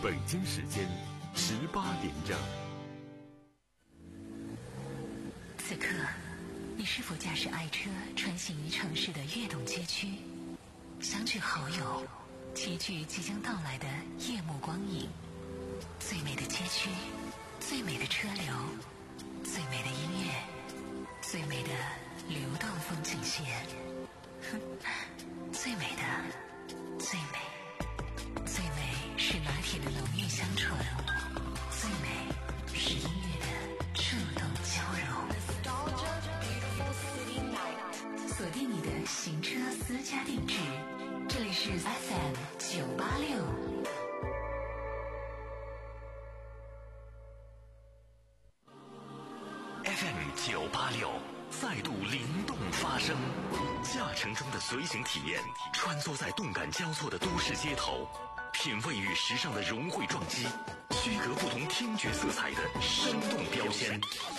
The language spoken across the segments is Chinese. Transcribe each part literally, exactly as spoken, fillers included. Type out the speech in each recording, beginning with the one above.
北京时间十八点整。 此刻，你是否驾驶爱车穿行于城市的跃动街区，相聚好友，齐聚即将到来的夜幕光影？最美的街区，最美的车流，最美的音乐，最美的流动风景线，哼，最美的，最美，最美是拿铁的浓郁香醇，最美是音乐的触动交融。锁定你的行车私家定制，这里是 F M 九八六。 F M 九八六再度灵动发声，驾乘中的随行体验，穿梭在动感交错的都市街头，品味与时尚的融汇撞击，区隔不同听觉色彩的生动标签。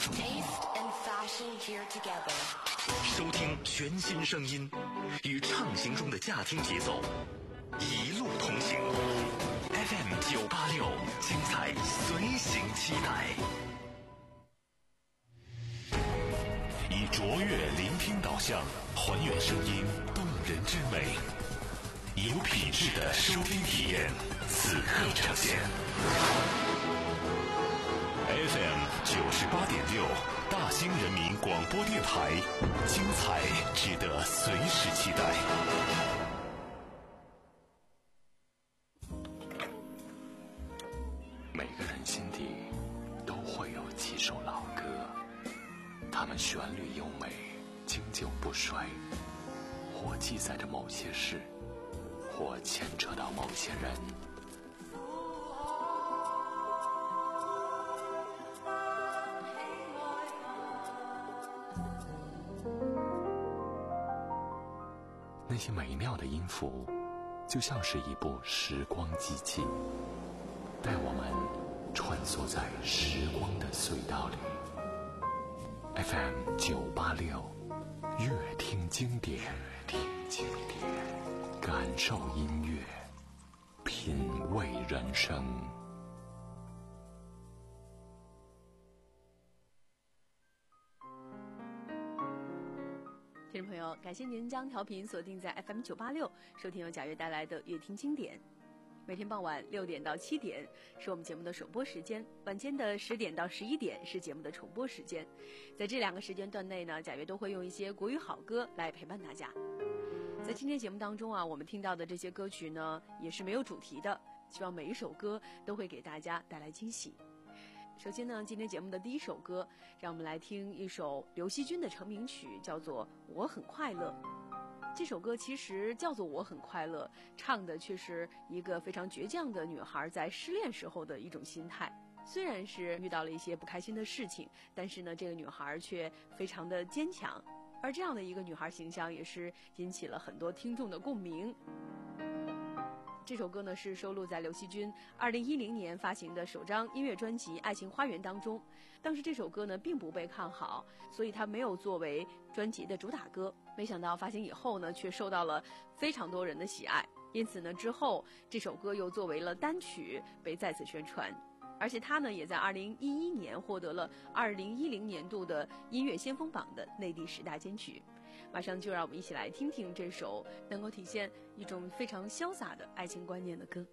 收听全新声音，与畅行中的驾听节奏，一路同行。F M 九八六，精彩随行期待。以卓越聆听导向，还原声音动人之美，有品质的收听体验，此刻呈现。F M 九十八点六，大兴人民广播电台，精彩值得随时期待。每个人心底都会有几首老歌，它们旋律优美，经久不衰，或记载着某些事，或牵扯到某些人。那些美妙的音符，就像是一部时光机器，带我们穿梭在时光的隧道里。F M 九八六，乐听经典，听经典，感受音乐，品味人生。 听众朋友，感谢您将调频锁定在 F M 九八六，收听由贾跃带来的乐听经典。每天傍晚六点到七点是我们节目的首播时间，晚间的十点到十一点是节目的重播时间。在这两个时间段内呢，贾跃都会用一些国语好歌来陪伴大家。在今天节目当中啊，我们听到的这些歌曲呢，也是没有主题的，希望每一首歌都会给大家带来惊喜。首先呢，今天节目的第一首歌，让我们来听一首刘惜君的成名曲，叫做《我很快乐》。这首歌其实叫做《我很快乐》，唱的却是一个非常倔强的女孩在失恋时候的一种心态。虽然是遇到了一些不开心的事情，但是呢，这个女孩却非常的坚强。而这样的一个女孩形象，也是引起了很多听众的共鸣。这首歌呢是收录在刘惜君二零一零年发行的首张音乐专辑《爱情花园》当中。当时这首歌呢并不被看好，所以它没有作为专辑的主打歌。没想到发行以后呢，却受到了非常多人的喜爱。因此呢，之后这首歌又作为了单曲被再次宣传。而且它呢也在二零一一年获得了二零一零年度的音乐先锋榜的内地十大金曲。马上就让我们一起来听听这首能够体现一种非常潇洒的爱情观念的歌。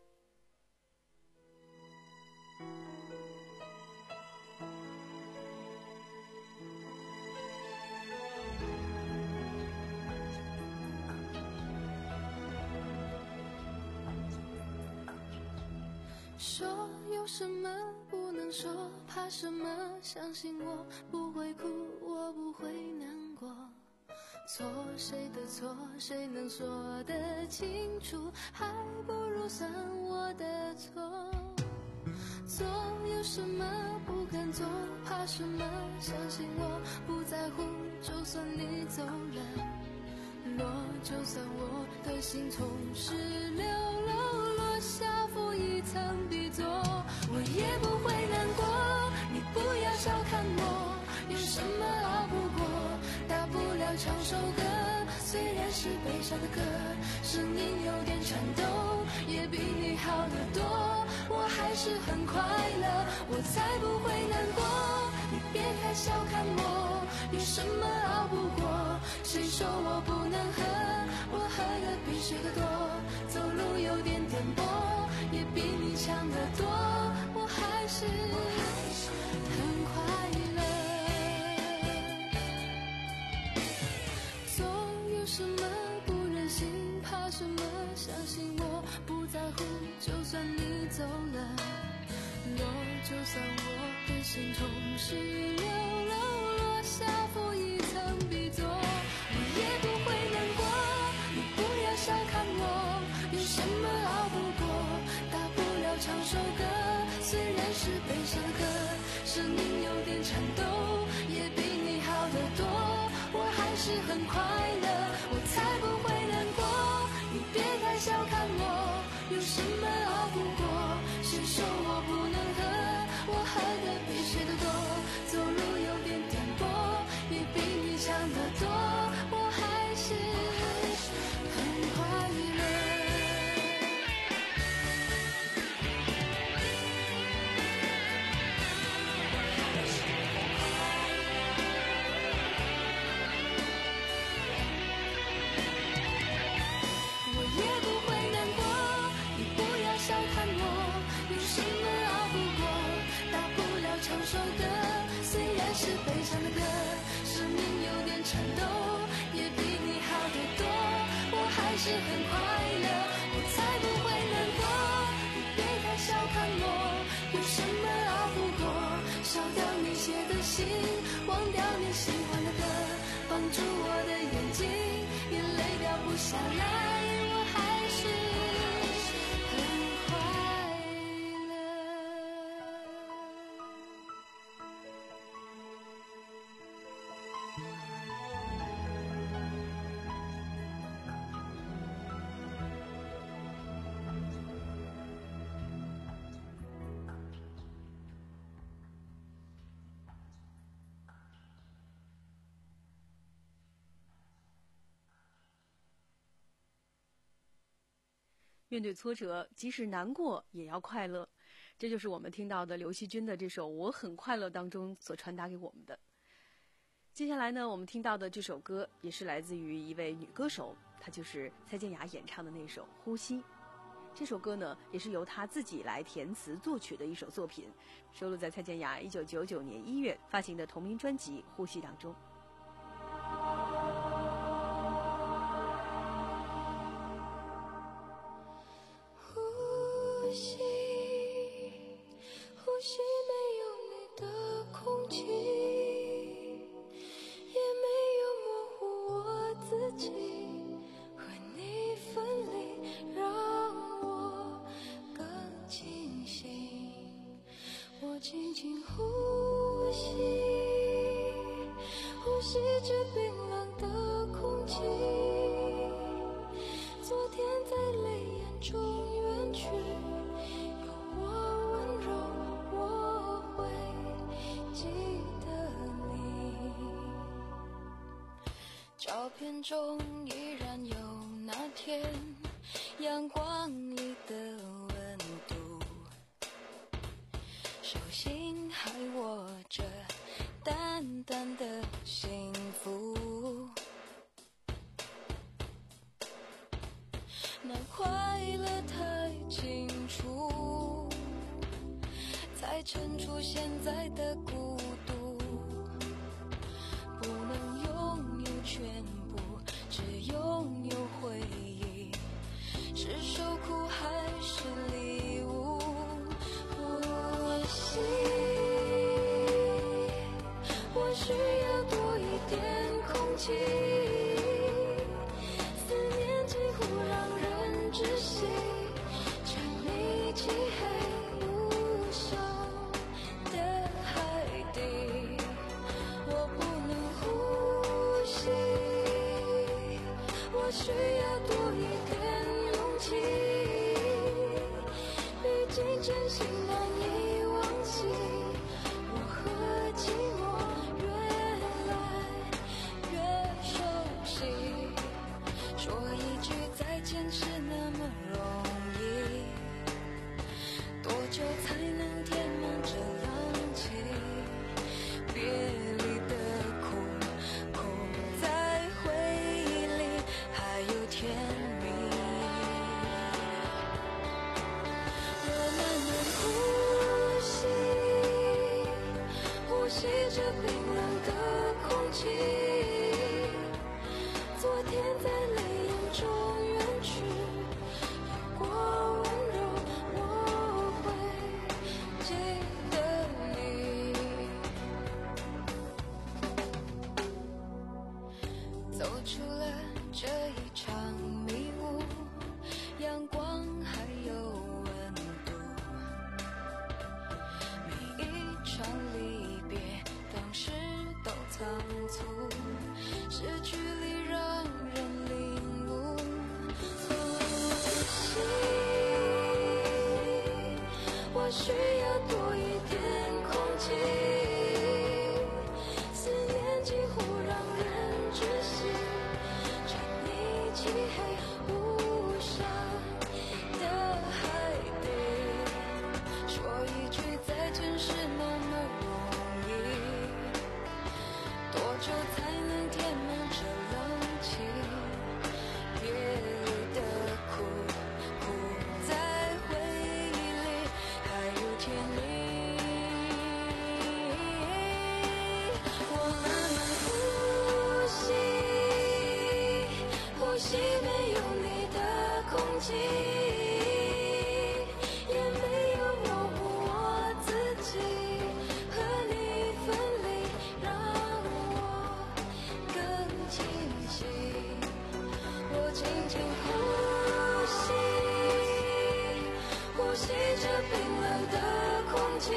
说有什么不能说，怕什么，相信我不会哭，我不会难过。错谁的错，谁能说得清楚，还不如算我的错。做有什么不敢做，怕什么，相信我不在乎，就算你走了，落就算我的心从十六楼落下负一层地座，我也不会难过，你不要小看我，有什么熬不过，大不了唱首歌，虽然是悲伤的歌，声音有点颤抖，也比你好得多。 我还是很快乐，我才不会难过。你别太小看我，有什么熬不过？谁说我不能喝？我喝的比谁的多，走路有点颠簸，也比你强得多。我还是很快乐。总有什么不忍心，怕什么？相信我不在乎，就算你走了，落就算我的心从十六楼落下负一层笔座，我也不会难过。你不要小看我，有什么熬不过？大不了唱首歌，虽然是悲伤的歌，声音有点颤抖，也比你好得多。我还是很快乐，我才不会难过。你别太小看我，有什么熬不过？谁说我不能喝？我喝的比谁的多，走路有点颠簸，也比你强得多。我还是很快乐。我也不会难过，你不要小看我，有什么熬不过？大不了唱首歌，虽然是悲伤的歌，声音有点颤抖，也比你好得多。我还是很快乐，我才不会难过。你别太小看我，有什么熬不过？烧掉你写的信，忘掉你喜欢的歌，绑住我的眼睛，眼泪掉不下来。我还是很快乐。 面对挫折，即使难过也要快乐，这就是我们听到的刘惜君的这首《我很快乐》当中所传达给我们的。接下来呢，我们听到的这首歌也是来自于一位女歌手，她就是蔡健雅演唱的那首《呼吸》。这首歌呢，也是由她自己来填词作曲的一首作品，收录在蔡健雅一九九九年一月发行的同名专辑《呼吸》当中。 呼吸，呼吸，没有你的空气，也没有模糊我自己，和你分离，让我更清醒。我轻轻呼吸，呼吸着冰冷的空气，昨天在泪眼中远去，有我温柔，我会记得你。照片中依然有那天阳光里的温度，手心还握着淡淡的幸福，那快乐太清楚，才衬出现在的孤独。不能拥有全部，只拥有回忆，是受苦还是礼物？呼吸，我需要多一点空气，思念几乎让人窒息，沉溺漆黑无声的海底，我不能呼吸，我需要多一点勇气，毕竟真心难以忘记，我和寂寞越来越熟悉，说一句再见是那么容易，多久着冰冷的空气，昨天在泪眼中远去，有过温柔我会记得你。走出了这一场迷雾，阳光还有温度，每一场离别当时都仓促，失去里让人领悟。呼吸，我需要多一点空气，思念几乎让人窒息，沉溺漆黑无声的海底，说一句再见是那么容易，多久才能填满这冷气？别离的苦，苦在回忆里还有甜蜜。我慢慢呼吸，呼吸没有你的空气，也没有模糊我自己，和你分离让我更清晰。我轻轻呼吸，呼吸着冰冷的空气，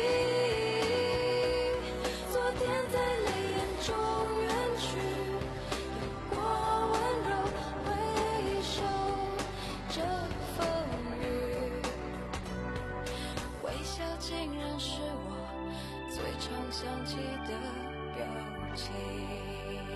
昨天在泪眼中远去，有过温柔回首这风雨，微笑竟然是我最常想起的表情。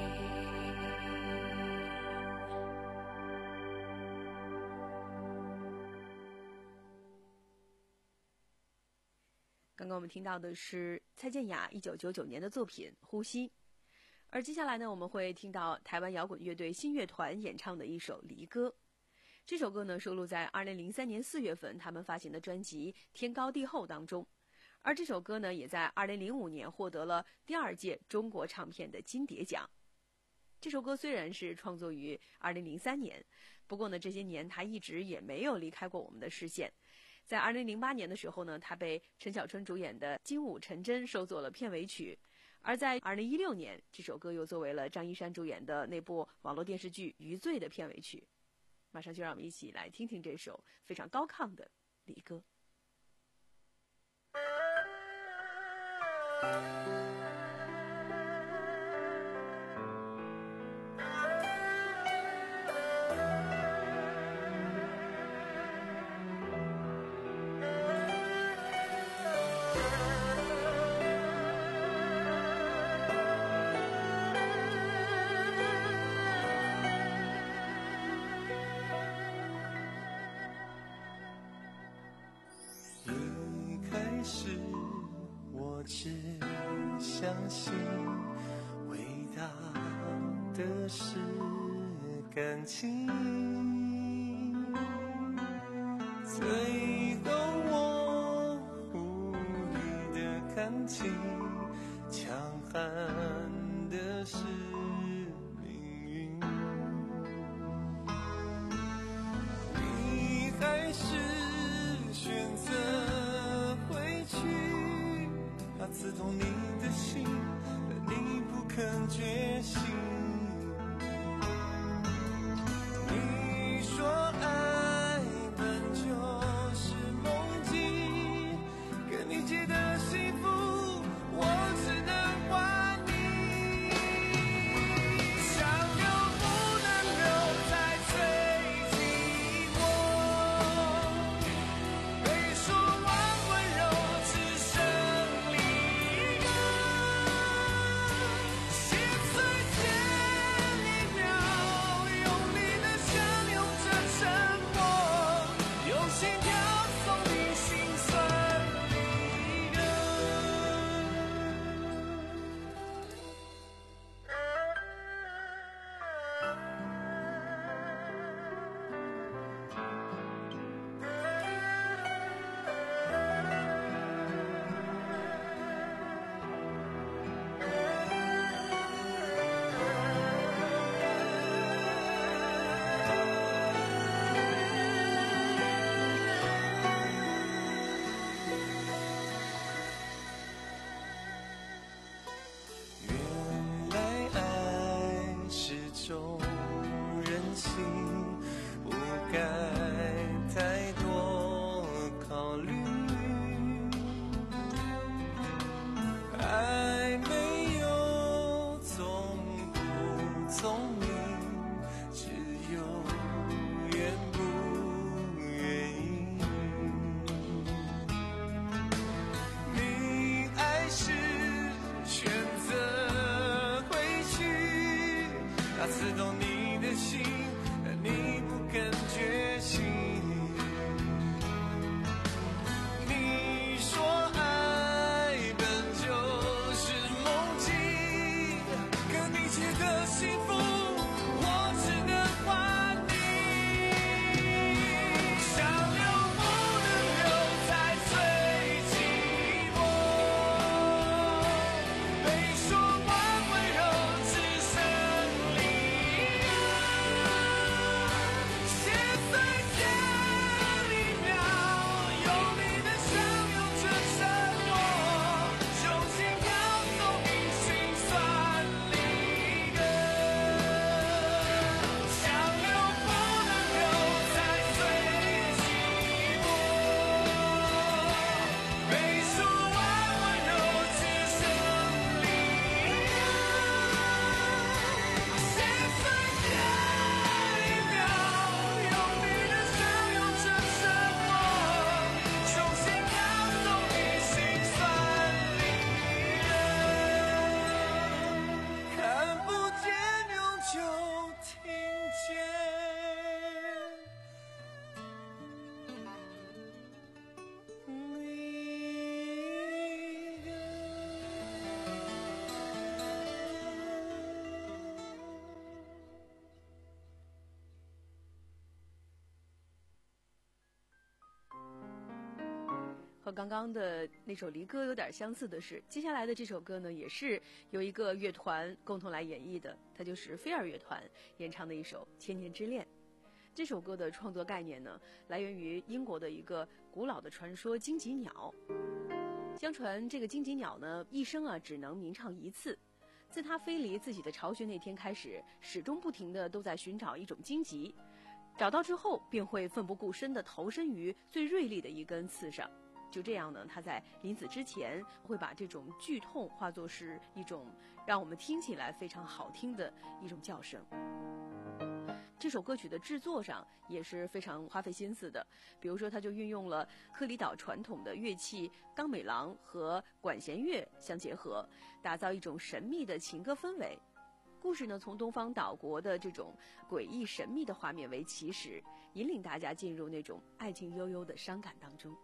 刚刚我们听到的是蔡健雅一九九九年的作品《呼吸》，而接下来呢，我们会听到台湾摇滚乐队新乐团演唱的一首《离歌》。这首歌呢，收录在二零零三年四月份他们发行的专辑《天高地厚》当中，而这首歌呢，也在二零零五年获得了第二届中国唱片的金碟奖。这首歌虽然是创作于二零零三年，不过呢，这些年它一直也没有离开过我们的视线。在二零零八年的时候呢，他被陈小春主演的《精武陈真》收作了片尾曲，而在二零一六年，这首歌又作为了张一山主演的那部网络电视剧《余罪》的片尾曲。马上就让我们一起来听听这首非常高亢的《离歌》。 只相信伟大的是感情，最后我无力的看清，强悍的是命运。你还是选择回去，怕刺痛你的心，但你不肯觉醒。你说爱本就是梦境，跟你借的幸福，我只能和刚刚的那首离歌有点相似的是，接下来的这首歌呢，也是由一个乐团共同来演绎的，它就是飞儿乐团演唱的一首《千年之恋》。这首歌的创作概念呢，来源于英国的一个古老的传说——荆棘鸟。相传这个荆棘鸟呢，一生啊只能鸣唱一次。自它飞离自己的巢穴那天开始，始终不停地都在寻找一种荆棘，找到之后便会奋不顾身地投身于最锐利的一根刺上。就这样呢，它在临死之前会把这种剧痛化作是一种让我们听起来非常好听的一种叫声。这首歌曲的制作上也是非常花费心思的，比如说它就运用了克里岛传统的乐器冈美郎和管弦乐相结合，打造一种神秘的情歌氛围。故事呢，从东方岛国的这种诡异神秘的画面为起始，引领大家进入那种爱情悠悠的伤感当中。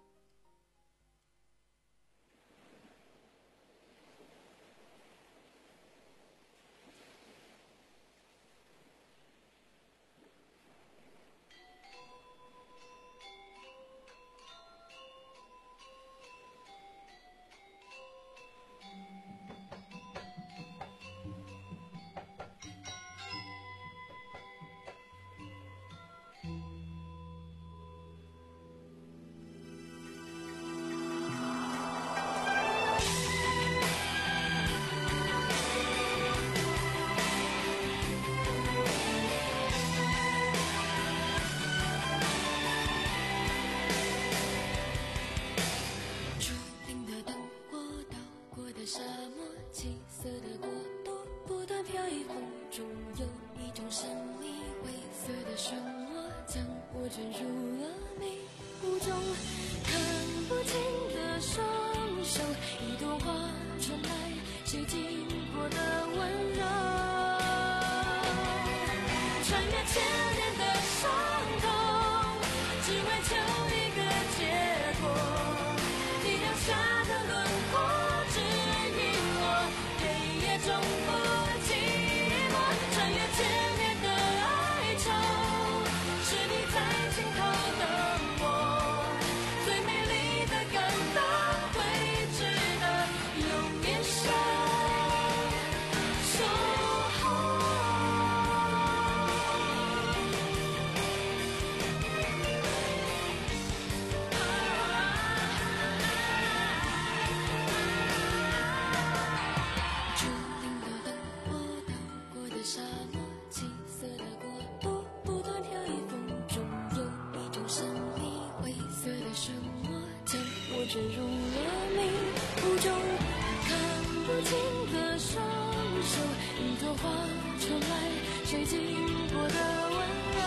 坠入了迷雾中，看不清的双手，一朵花传来谁经过的温柔，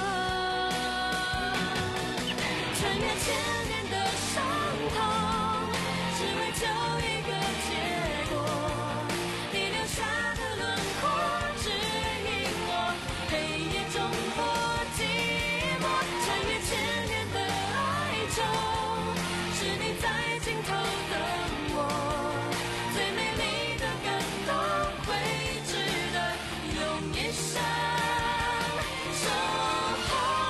穿越千年的伤痛，只为求一个结果，你留下的轮廓指引我，黑夜中不寂寞，穿越千年的哀愁，是你在尽头等我，最美丽的感动会值得用一生守候。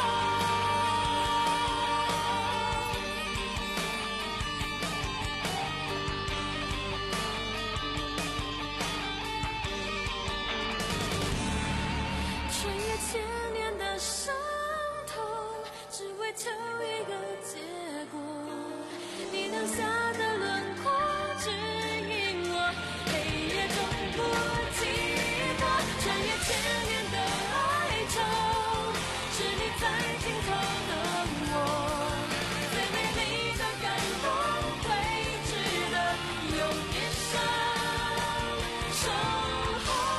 穿越千年的伤痛，只为求一个结果，你留下的轮廓指引我，黑夜中不寂寞，穿越千年的哀愁，是你在尽头等我，最美丽的感动会值得用一生守候。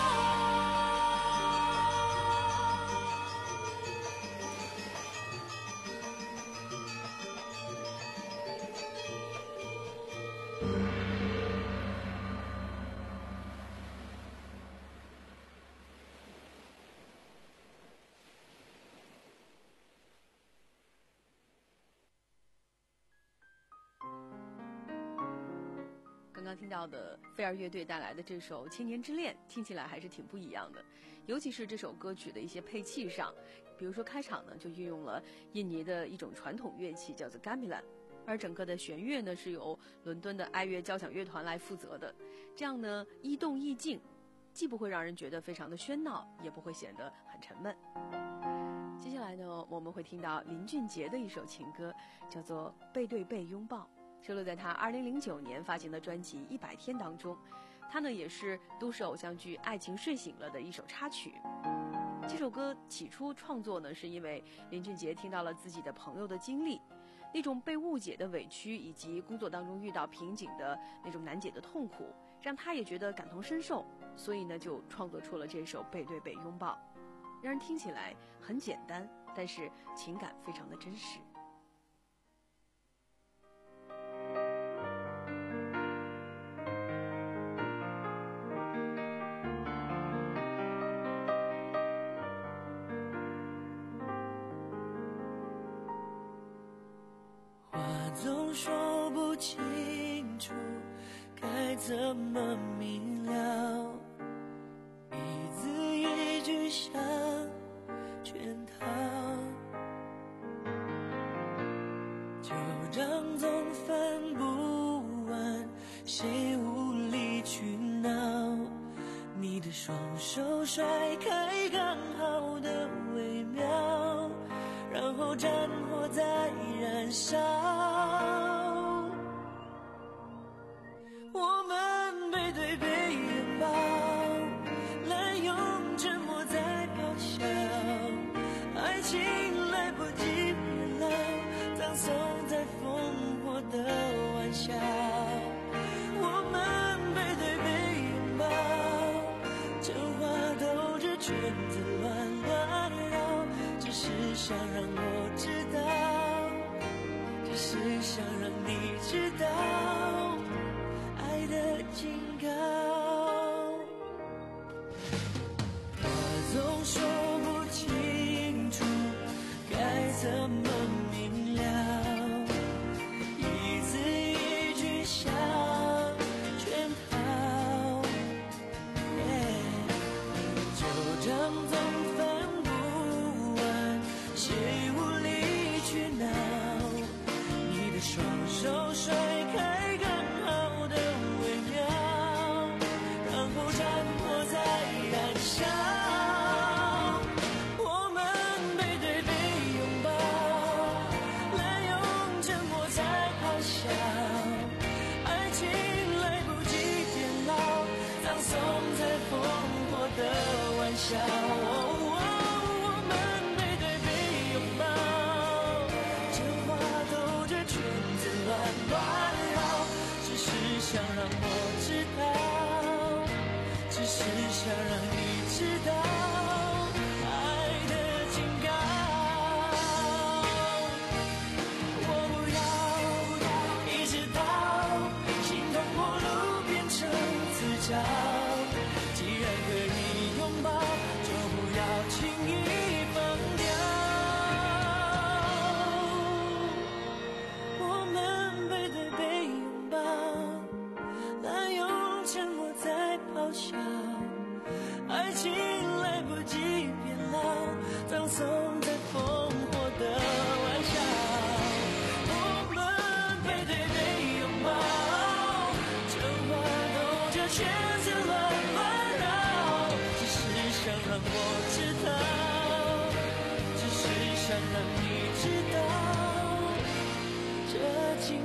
刚刚听到的飞儿乐队带来的这首《千年之恋》，听起来还是挺不一样的，尤其是这首歌曲的一些配器上，比如说开场呢就运用了印尼的一种传统乐器叫做 gamelan， 而整个的弦乐呢是由伦敦的爱乐交响乐团来负责的。这样呢一动一静，既不会让人觉得非常的喧闹，也不会显得很沉闷。接下来呢我们会听到林俊杰的一首情歌，叫做《背对背拥抱》，收录在他二零零九年发行的专辑《一百天》当中。它呢也是都市偶像剧《爱情睡醒了》的一首插曲。这首歌起初创作呢是因为林俊杰听到了自己的朋友的经历，那种被误解的委屈，以及工作当中遇到瓶颈的那种难解的痛苦，让他也觉得感同身受，所以呢就创作出了这首《背对背拥抱》，让人听起来很简单，但是情感非常的真实。 总说不清楚该怎么明了，一字一句像圈套，旧账总翻不完，谁无理取闹，你的双手甩开刚好的微妙，然后战火在燃烧，我们背对背拥抱，滥用沉默在咆哮，爱情来不及变老，葬送在烽火的玩笑，我们背对背拥抱，真话兜着圈子乱乱绕，只是想让我知道，只是想让你知道爱的警告。我总说不清楚该怎么明了，一字一句像圈套，旧账总翻不完，谁无理取闹，你的双手甩开刚好的微妙，然后战火在燃烧，我们背对背拥抱，滥用沉默在咆哮，爱情来不及变老，葬送在烽火的玩笑，我们背对背拥抱，真话兜着圈子乱乱绕，只是想让我知道，只是想让你知道爱的警告。我不要一直到心痛破路变成自找，既然可以拥抱，就不要轻易放掉，我们背对背拥抱，滥用沉默在咆哮，爱情来不及变老，葬送在烽火的玩笑，我们背对背拥抱，真话兜着圈子乱乱绕，只是想让我知道，只是想让你知道这警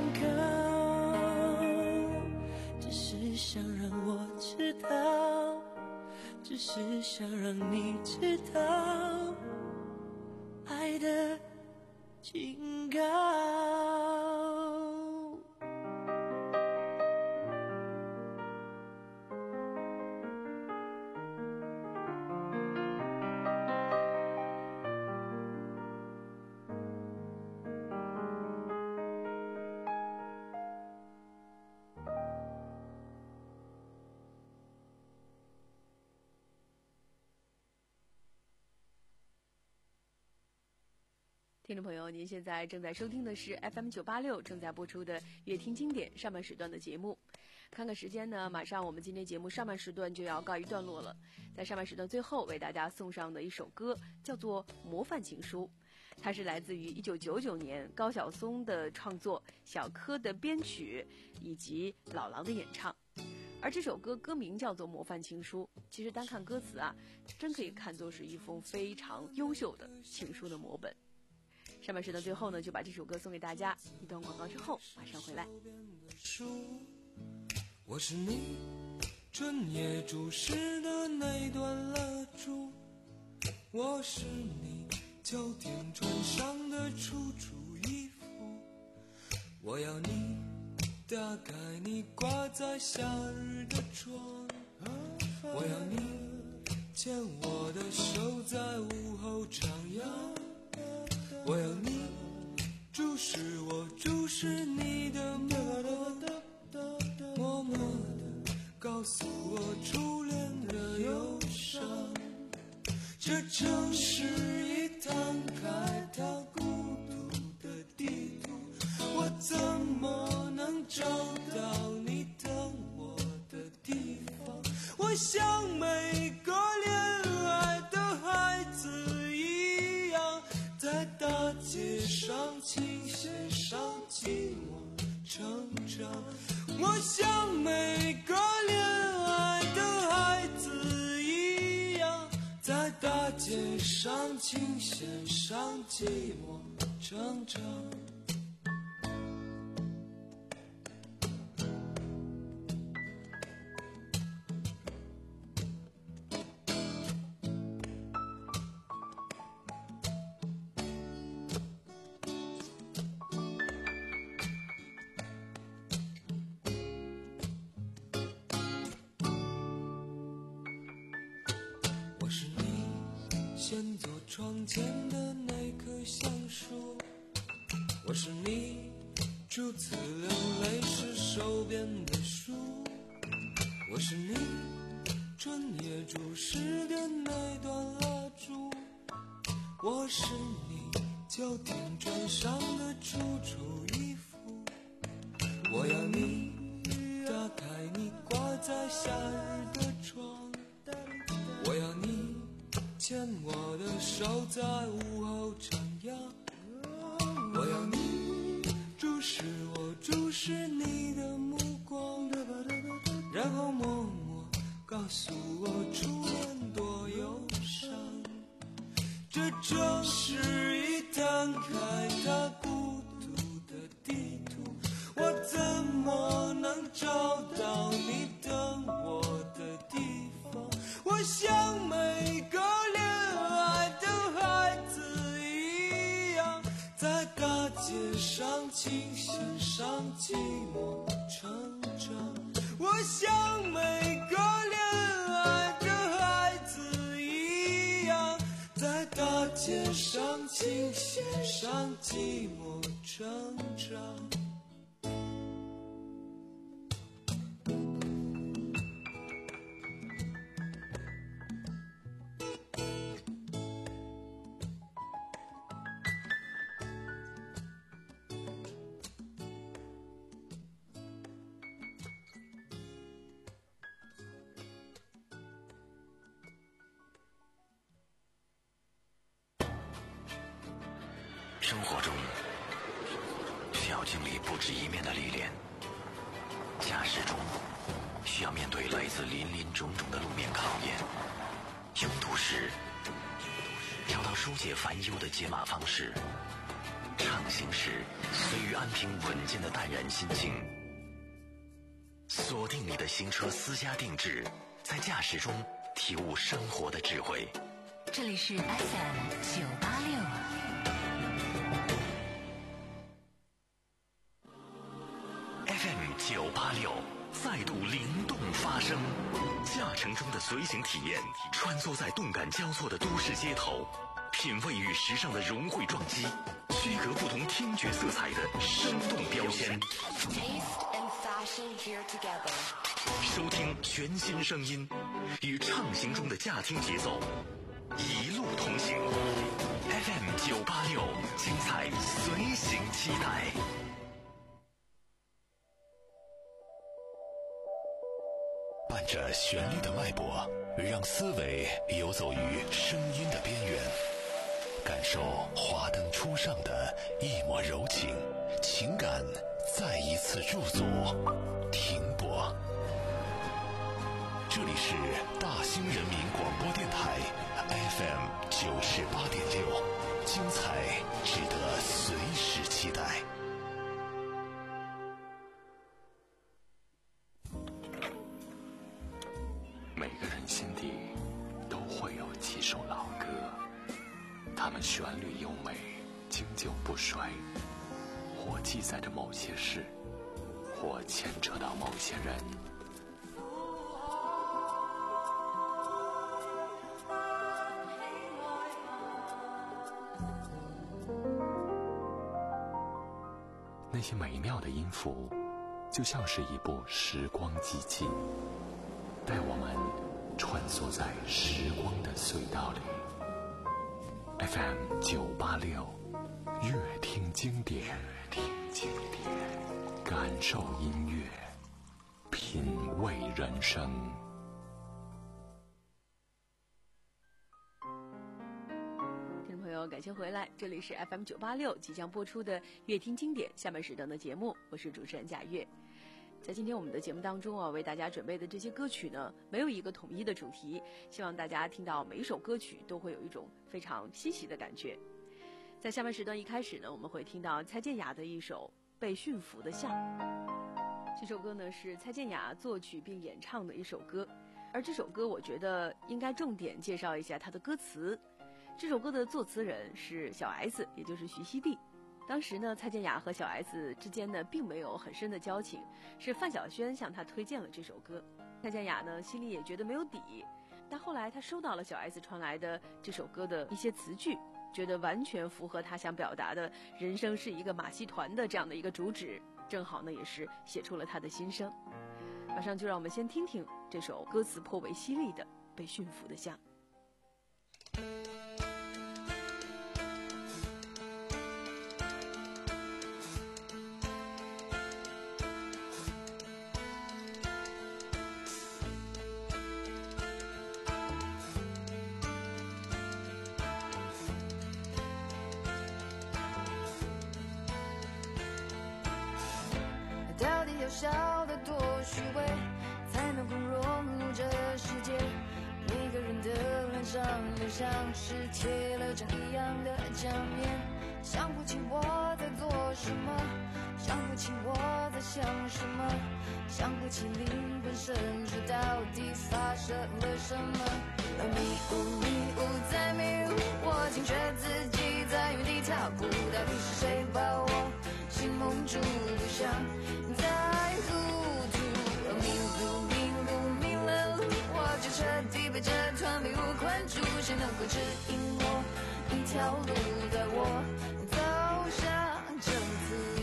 告，只是想让我知道，只是想让你知道爱的警告。 听众朋友，您现在正在收听的是 F M 九八六正在播出的乐听经典上半时段的节目。看看时间呢，马上我们今天节目上半时段就要告一段落了。在上半时段最后为大家送上的一首歌叫做《模范情书》， 它是来自于一九九九年高晓松的创作，小柯的编曲以及老狼的演唱。而这首歌歌名叫做《模范情书》，其实单看歌词啊，真可以看作是一封非常优秀的情书的摹本。上半时的最后呢，就把这首歌送给大家。一段广告之后马上回来。 我是你春夜注视的那段蜡烛，我是你秋天穿上的楚楚衣服，我要你打开你挂在夏日的窗，我要你牵我的手在午后徜徉，我要你注视我注视你的目光，默默地告诉我初恋的忧伤。这城市已摊开它孤独的地图，我怎么能找到你等我的地方？我像每个恋爱的孩子一样，在大街上倾斜上寂寞成长。我像每个恋爱的孩子一样，在大街上倾斜上寂寞成长。先坐窗前的那棵橡树，我是你初次流泪时手边的书，我是你春夜注视的那段蜡烛，我是你秋天穿上的楚楚衣服，我要你打开你挂在夏日的窗，我要你牵我的手在午后徜徉，我要你注视我注视你的目光，然后默默告诉我初恋多忧伤。这城市已摊开它孤独的地图，我怎么能找到你等我的地方？我像每个街上倾斜上寂寞成长，我像每个恋爱的孩子一样，在大街上倾斜上寂寞成长。 生活中需要经历不止一面的历练，驾驶中需要面对来自林林种种的路面考验，拥堵时找到疏解烦忧的解码方式，畅行时随遇安平稳健的淡然心境。锁定你的行车私家定制，在驾驶中体悟生活的智慧。 这里是 F M 九八六。 F M 九八六再度灵动发声，驾乘中的随行体验，穿梭在动感交错的都市街头，品味与时尚的融汇撞击，区隔不同听觉色彩的生动标签。收听全新声音，与畅行中的驾听节奏，一路同行。F M 九八六，精彩随行期待。伴着旋律的脉搏，让思维游走于声音的边缘， 感受华灯初上的一抹柔情，情感再一次驻足停泊。这里是大兴人民广播电台 F M 九十八点六，精彩值得随时期待。 每个人心底都会有几首老歌，它们旋律优美，经久不衰，或记载着某些事，或牵扯到某些人。那些美妙的音符，就像是一部时光机器，带我们穿梭在时光的隧道里。F M 九八六，乐听经典，乐听经典，感受音乐，品味人生。 听众朋友，感谢回来，这里是 F M 九八六即将播出的乐听经典下半时段的节目，我是主持人贾月。在今天我们的节目当中啊，为大家准备的这些歌曲呢，没有一个统一的主题，希望大家听到每一首歌曲都会有一种非常稀奇的感觉。在下半时段一开始呢，我们会听到蔡健雅的一首《被驯服的象》。这首歌呢是蔡健雅作曲并演唱的一首歌，而这首歌我觉得应该重点介绍一下它的歌词。这首歌的作词人是小 S， 也就是徐熙娣。当时呢，蔡健雅和小 S 之间呢并没有很深的交情，是范晓萱向她推荐了这首歌。蔡健雅呢心里也觉得没有底，但后来她收到了小 S 传来的这首歌的一些词句，觉得完全符合她想表达的人生是一个马戏团的这样的一个主旨，正好呢也是写出了她的心声。马上就让我们先听听这首歌词颇为犀利的《被驯服的象》。 到底要笑得多虚伪，才能够融入这世界？每个人的脸上都像是贴了张一样的假面，想不清我在做什么，想不清我在想什么，想不起灵魂深处到底发生了什么。迷雾迷雾在迷雾，我惊觉自己在原地踏步，到底是谁把我心蒙住，不想再糊涂。迷路迷路迷了路，我就彻底被这团迷雾困住，谁能够指引我一条路，带我走向正途。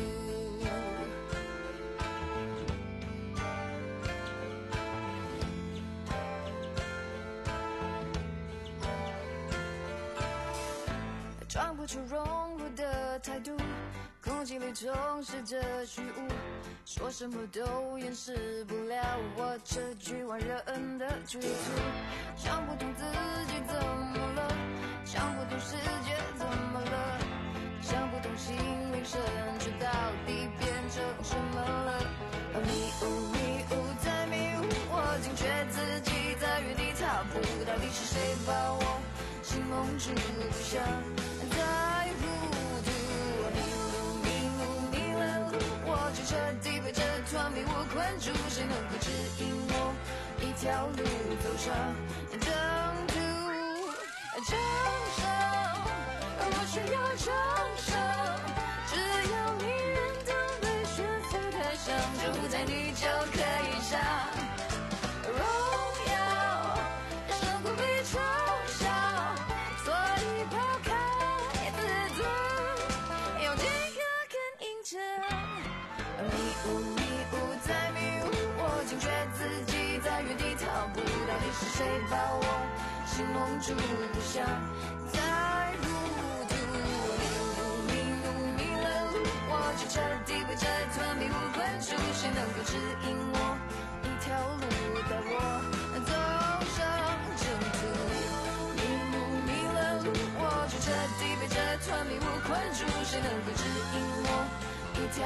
装不出融入的态度，空气里充斥着虚无，说什么都掩饰不了我这局外人的局促。想不通自己怎么了，想不通世界怎么了，想不通心灵深处到底变成什么了。迷雾迷雾在迷雾，我惊觉自己在原地踏步，到底是谁把我心蒙住，不想再糊涂。迷路迷路迷了路，我就彻底被这团迷雾困住，谁能够指引我一条路走上正途？掌声，我需要掌声，只要你认同被驯服的象，就在你就可以上荣耀，胜过被嘲笑，所以抛开自尊，用尽可肯硬撑。迷雾迷雾在迷雾，我惊觉自己在原地踏步，到底是谁把我心蒙住，不想再糊涂。迷路迷路迷了路，我就彻底被这团迷雾困住，谁能够指引我一条路，带我走上正途？迷路迷了路，我就彻底被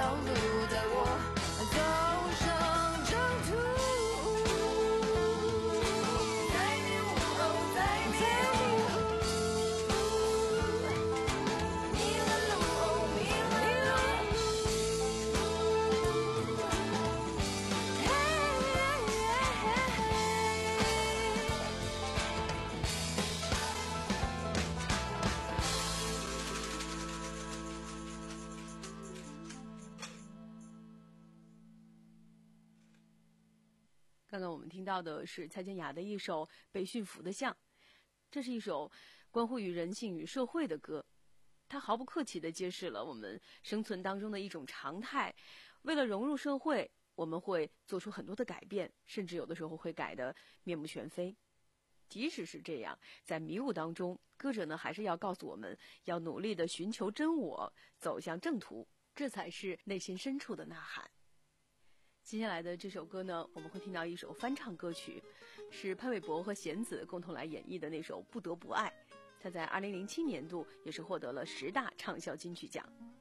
路带我走上征途。在迷雾后，在迷雾，迷了路，哦，迷了路。嘿嘿嘿嘿。 刚刚我们听到的是蔡健雅的一首《被驯服的象》，这是一首关乎于人性与社会的歌，它毫不客气地揭示了我们生存当中的一种常态。为了融入社会，我们会做出很多的改变，甚至有的时候会改得面目全非。即使是这样，在迷雾当中，歌者呢还是要告诉我们，要努力地寻求真我，走向正途，这才是内心深处的呐喊。接下来的这首歌呢，我们会听到一首翻唱歌曲，是潘玮柏和弦子共同来演绎的那首《不得不爱》，它在二零零七年度也是获得了十大畅销金曲奖。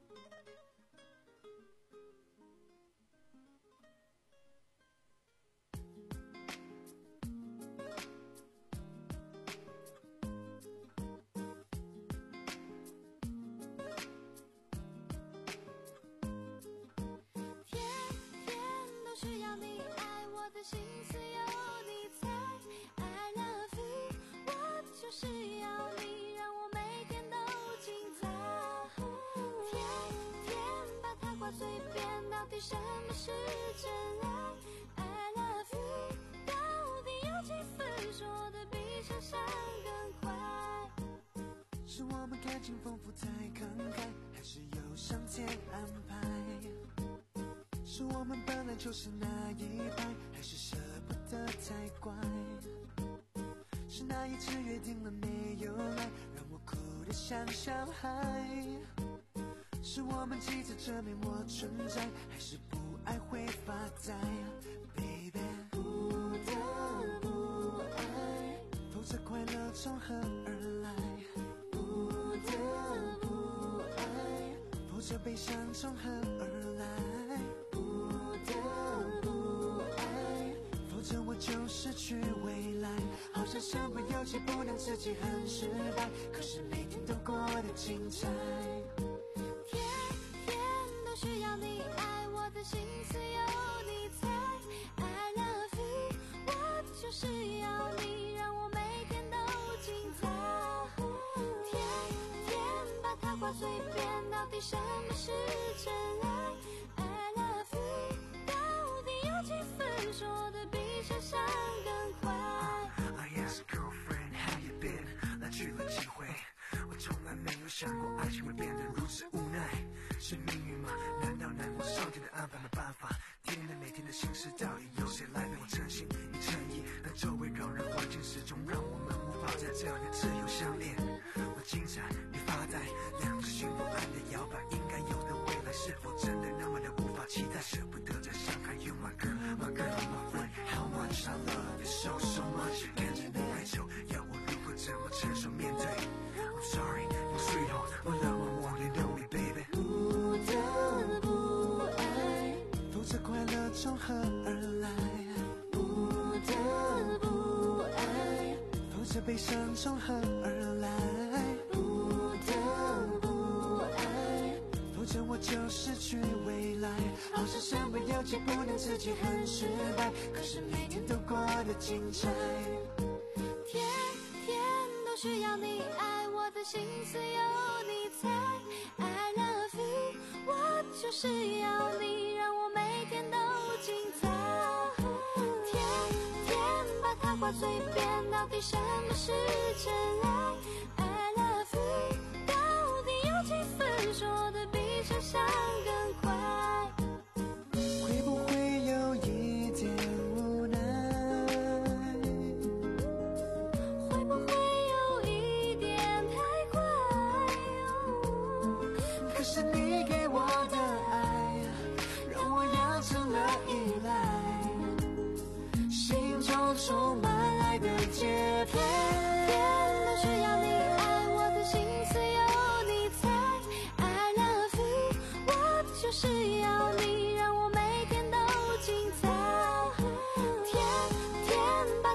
需要你爱我的心思有你猜 I love you 我就是要你让我每天都精彩天天把它挂嘴边到底什么是真爱 I love you 到底有几分说的比想象更快是我们感情丰富太慷慨还是有上天安排是我们本来就是那一派还是舍不得太乖是那一次约定了没有来让我哭得像小孩是我们急着证明我存在还是不爱会发呆 Baby 不得不爱否则快乐从何而来不得不爱否则悲伤从何而来我就失去未来好像身不由己不能自己很失败可是每天都过得精彩天天都需要你爱我的心思有你猜 I love you 我就是要你让我每天都精彩天天把它挂嘴边到底什么是真爱 I love you 到底有几分说的比想象更快 I asked girlfriend how you been 来去了几回我从来没有想过爱情会变得如此无奈是命运吗难道难过上天的安排没办法天天的每天的心事到底由谁来陪我诚心与诚意但周围扰人环境始终让我们无法再这样的自由相恋我精彩你发呆两只心不安的摇摆应该有的未来是否真的那么的无法期待舍不得再伤害 You my girl my girl my friend How much I love you so so much 看着你哀愁要我如何怎么承受面对 I'm sorry you sweet home 我 love I want you know me baby 不得不爱否则快乐从何而来不得不爱否则悲伤从何而来不得不爱否则我就失去未来好像身不由己不能自己很失败可是每天都过得精彩天天都需要你爱我的心思有你猜 I love you 我就是要你让我每天都精彩天天把它挂嘴边到底什么是真爱 I love you 到底有几分说的比想象更快会不会有一点无奈会不会有一点太快、哦、 可是你给我的爱让我养成了依赖心中充满爱的节拍天都需要你爱我的心思有你猜 I love you 我就是要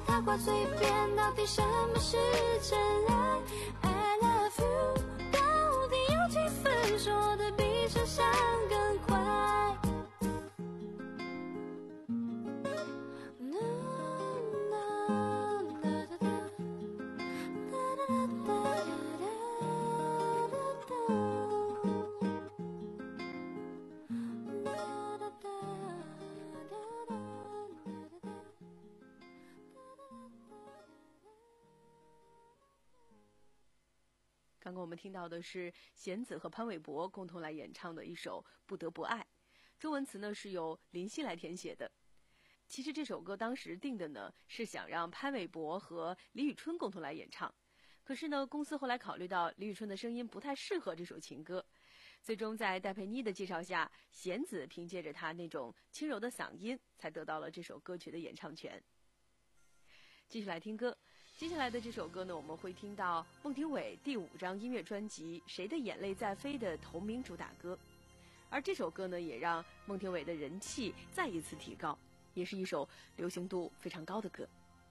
它挂嘴边，到底什么是真爱 I love you， 到底有几分说的比想象更快。 刚刚我们听到的是弦子和潘玮柏共同来演唱的一首《不得不爱》，中文词呢是由林夕来填写的。其实这首歌当时定的呢是想让潘玮柏和李宇春共同来演唱，可是呢公司后来考虑到李宇春的声音不太适合这首情歌，最终在戴佩妮的介绍下，弦子凭借着她那种轻柔的嗓音才得到了这首歌曲的演唱权。继续来听歌，接下来的这首歌呢，我们会听到孟庭苇第五张音乐专辑《谁的眼泪在飞》的同名主打歌，而这首歌呢，也让孟庭苇的人气再一次提高，也是一首流行度非常高的歌。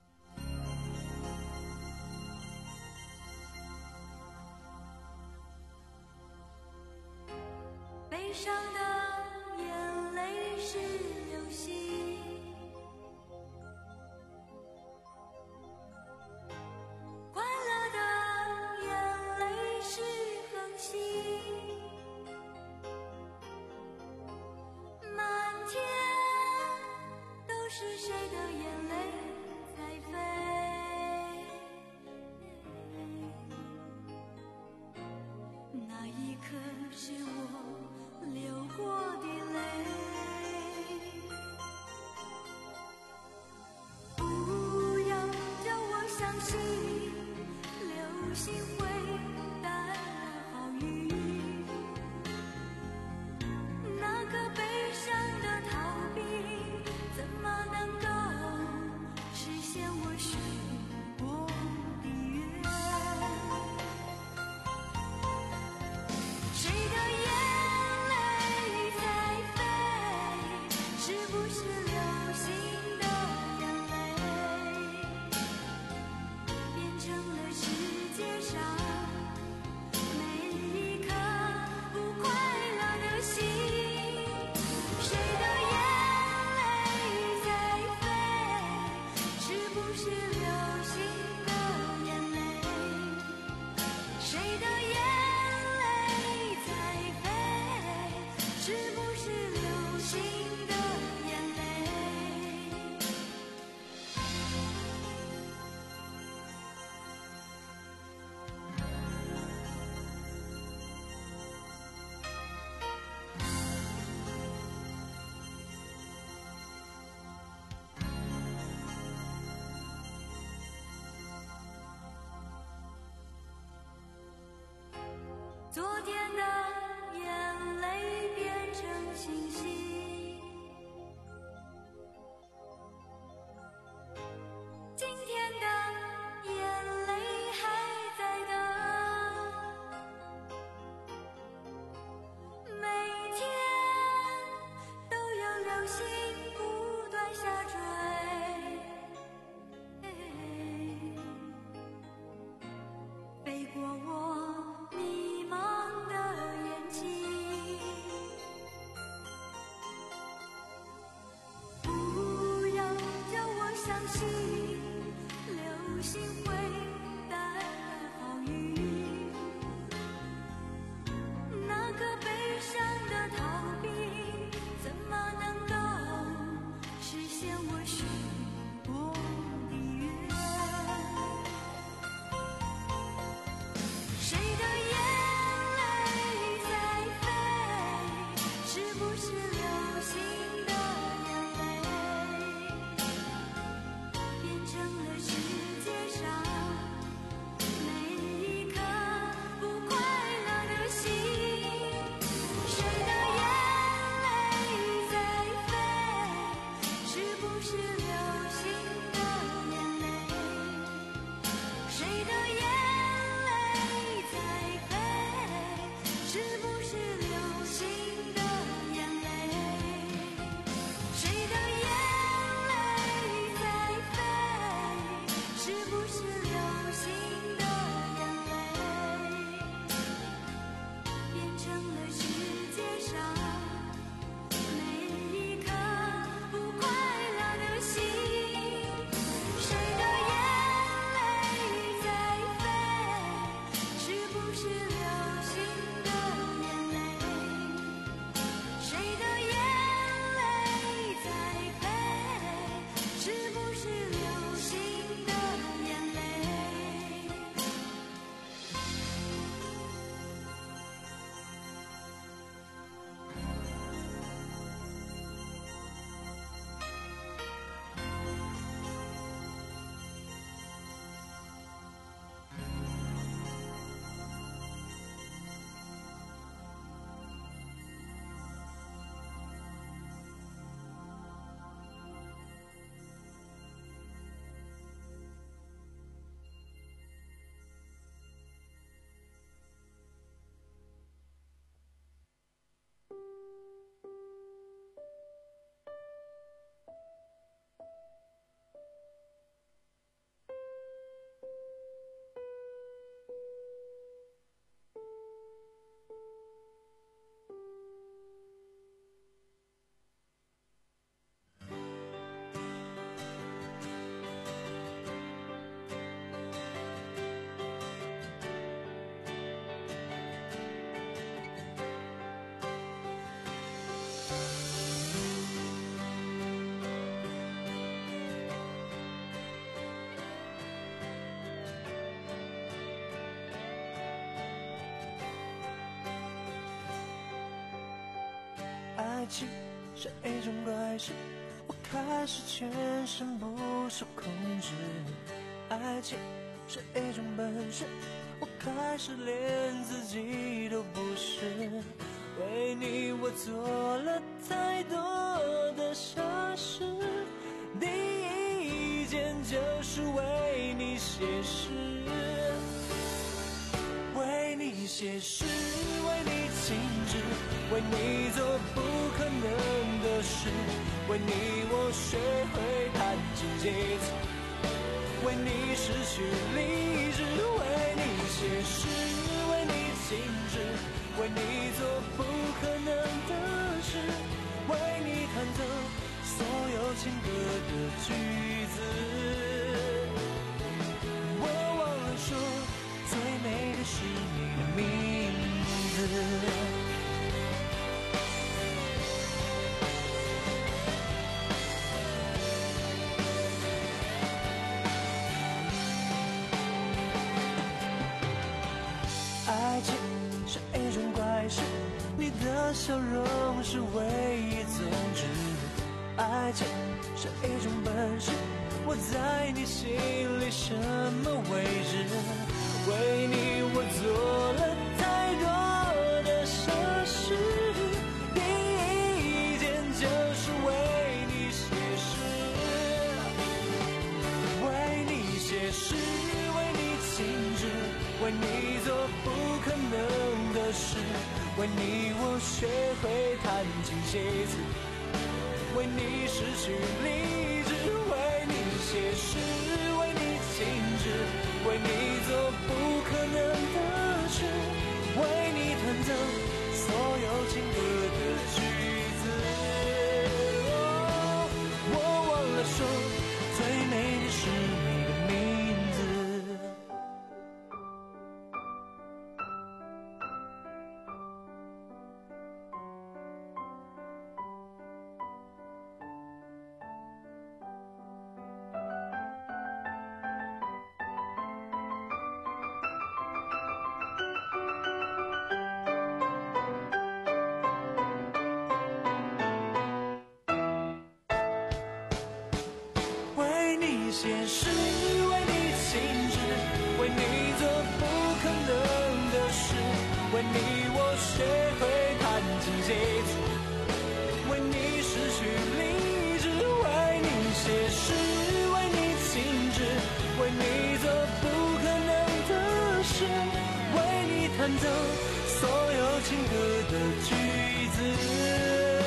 悲伤的眼泪是流星，快乐的眼泪是恒星，满天都是谁的眼泪在飞，那一刻是我流过的泪，不要叫我相信流星会带来好运，那个悲伤的逃避怎么能够实现我许过的愿？谁的眼泪在飞？是不是流星的眼泪变成了世界上每一颗不快乐的心？谁的眼泪在飞？是不是流星的眼泪？谁的眼泪在飞？是不是流星的眼泪？昨天的眼泪变成星星，今天的眼泪还在等，每天都有流星不断下坠，飞过我迷茫的眼睛，不要叫我相信流星会带来好运，那个悲伤的逃避怎么能够实现我许过的愿？谁的眼泪在飞？是不是流星的眼泪变成了世界上每一颗不快乐的心？谁的眼泪在飞？是不是流情是一种怪事，我开始全身不受控制。爱情是一种本事，我开始连自己都不是。为你我做了太多的傻事，第一件就是为你写诗，为你写诗，为你静止，为你做不可能的事，为你我学会弹琴几次，为你失去理智，为你写诗，为你静止，为你做不可能的事，为你弹奏所有情歌的句子。我忘了说，最美的是你的名字。爱情是一种怪事，你的笑容是唯一宗旨。爱情是一种本事，我在你心里什么位置？为你我做了太多的傻事，第一件就是为你写诗，为你写诗，为你静止，为你做不可能的事，为你我学会弹琴几次，为你失去理智，为你写诗，为你静止，为你做不可能的事，为你弹奏所有情歌的句子。哦，我忘了说，最美的是你的名字。为你写诗，为你静止，为你做不可能的事，为你我学会弹琴几次，为你失去理智，为你写诗，为你静止，为你做不可能的事，为你弹奏所有情歌的句子。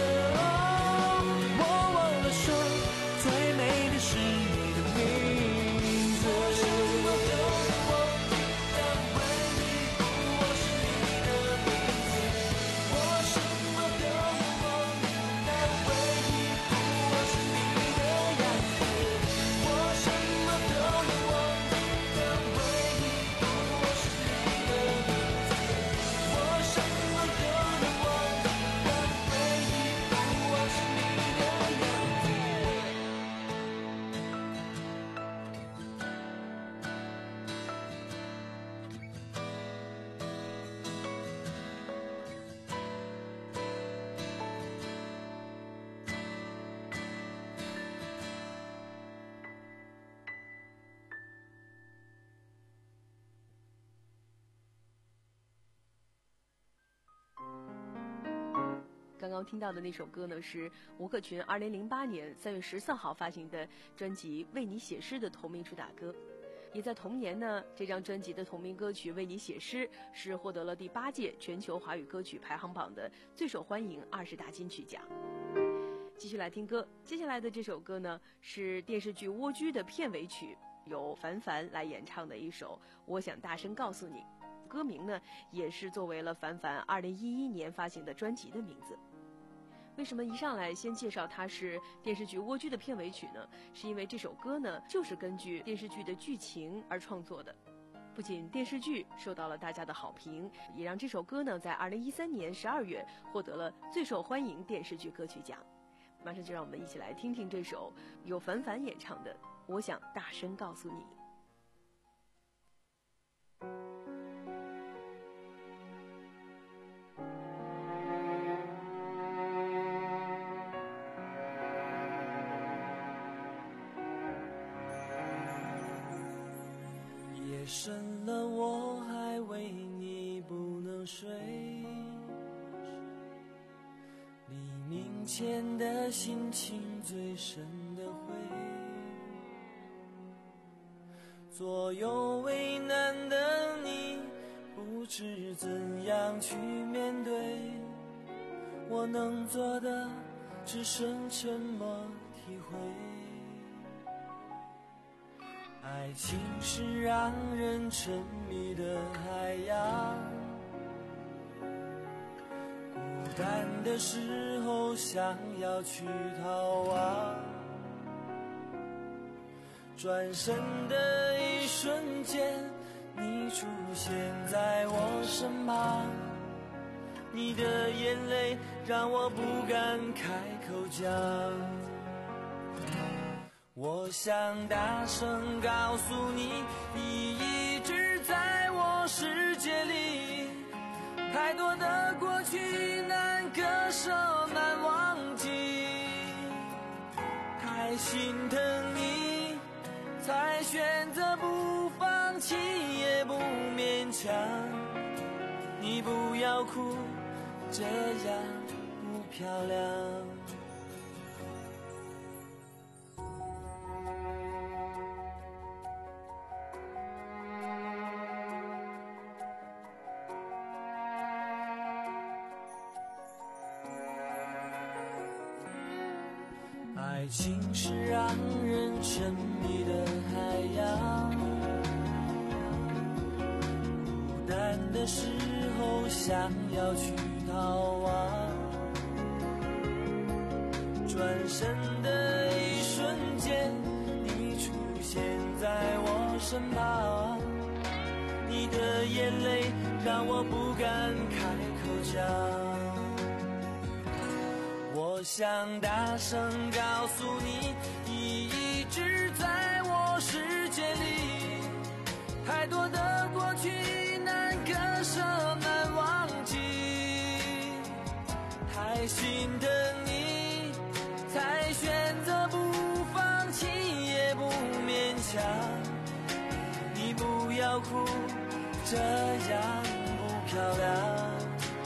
刚刚听到的那首歌呢，是吴克群二零零八年三月十四号发行的专辑《为你写诗》的同名主打歌。也在同年呢，这张专辑的同名歌曲《为你写诗》是获得了第八届全球华语歌曲排行榜的最受欢迎二十大金曲奖。继续来听歌，接下来的这首歌呢，是电视剧《蜗居》的片尾曲，由凡凡来演唱的一首《我想大声告诉你》。歌名呢，也是作为了凡凡二零一一年发行的专辑的名字。为什么一上来先介绍它是电视剧《蜗居》的片尾曲呢？是因为这首歌呢，就是根据电视剧的剧情而创作的。不仅电视剧受到了大家的好评，也让这首歌呢，在二零一三年十二月获得了最受欢迎电视剧歌曲奖。马上就让我们一起来听听这首由凡凡演唱的《我想大声告诉你》。 夜深了，我还为你不能睡，黎明前的心情最深的灰，左右为难的你不知怎样去面对，我能做的只剩沉默体会。爱情是让人沉迷的海洋，孤单的时候想要去逃亡，转身的一瞬间你出现在我身旁，你的眼泪让我不敢开口讲。我想大声告诉你，你一直在我世界里，太多的过去难割舍难忘记，太心疼你才选择不放弃也不勉强，你不要哭，这样不漂亮。爱情是让人沉迷的海洋，孤单的时候想要去逃亡，转身的一瞬间你出现在我身旁，你的眼泪让我不敢开口讲。我想大声告诉你，你一直在我世界里，太多的过去难割舍难忘记，太心疼你才选择不放弃也不勉强，你不要哭，这样不漂亮。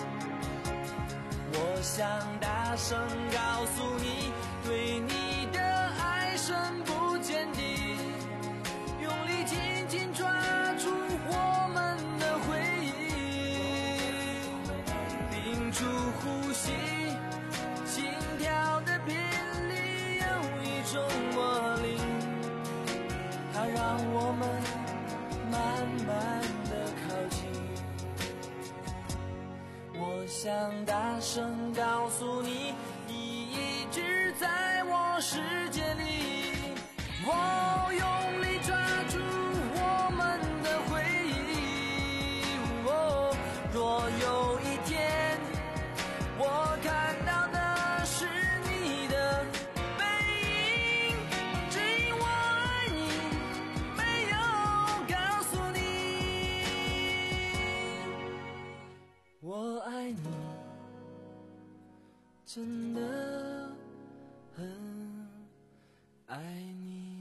我想大声告诉你，对你的爱深不见底，用力紧紧抓住我们的回忆，屏住呼吸，心跳的频率有一种魔力，它让我们慢慢的靠近。我想大声告诉你，你一直在我世界里，我用力抓住我们的回忆，哦，若有一天我看到的是你的背影，只因我爱你没有告诉你，我爱你真的很爱你。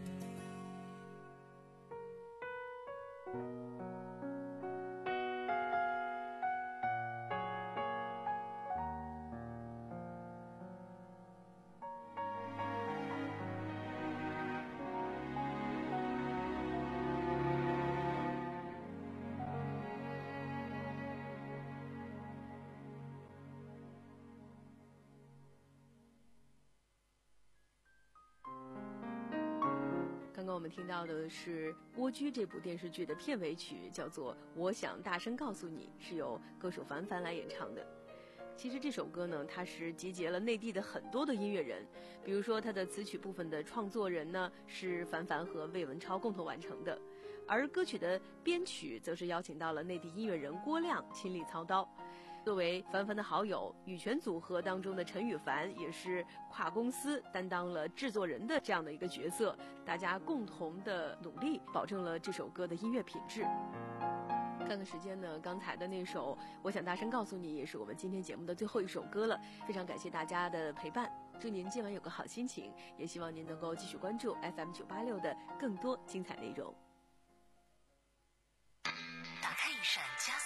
刚刚我们听到的是《蜗居》这部电视剧的片尾曲，叫做《我想大声告诉你》，是由歌手凡凡来演唱的。其实这首歌呢，它是集结了内地的很多的音乐人，比如说它的词曲部分的创作人呢是凡凡和魏文超共同完成的，而歌曲的编曲则是邀请到了内地音乐人郭亮亲力操刀。作为凡凡的好友，羽泉组合当中的陈羽凡也是跨公司担当了制作人的这样的一个角色，大家共同的努力，保证了这首歌的音乐品质。看看时间呢，刚才的那首《我想大声告诉你》也是我们今天节目的最后一首歌了，非常感谢大家的陪伴，祝您今晚有个好心情，也希望您能够继续关注 F M 九八六的更多精彩内容。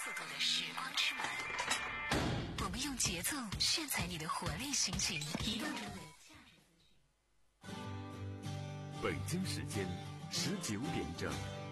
速度的时光之门，我们用节奏炫彩你的活力心情，移动中的假日资讯。 北京时间十九点整。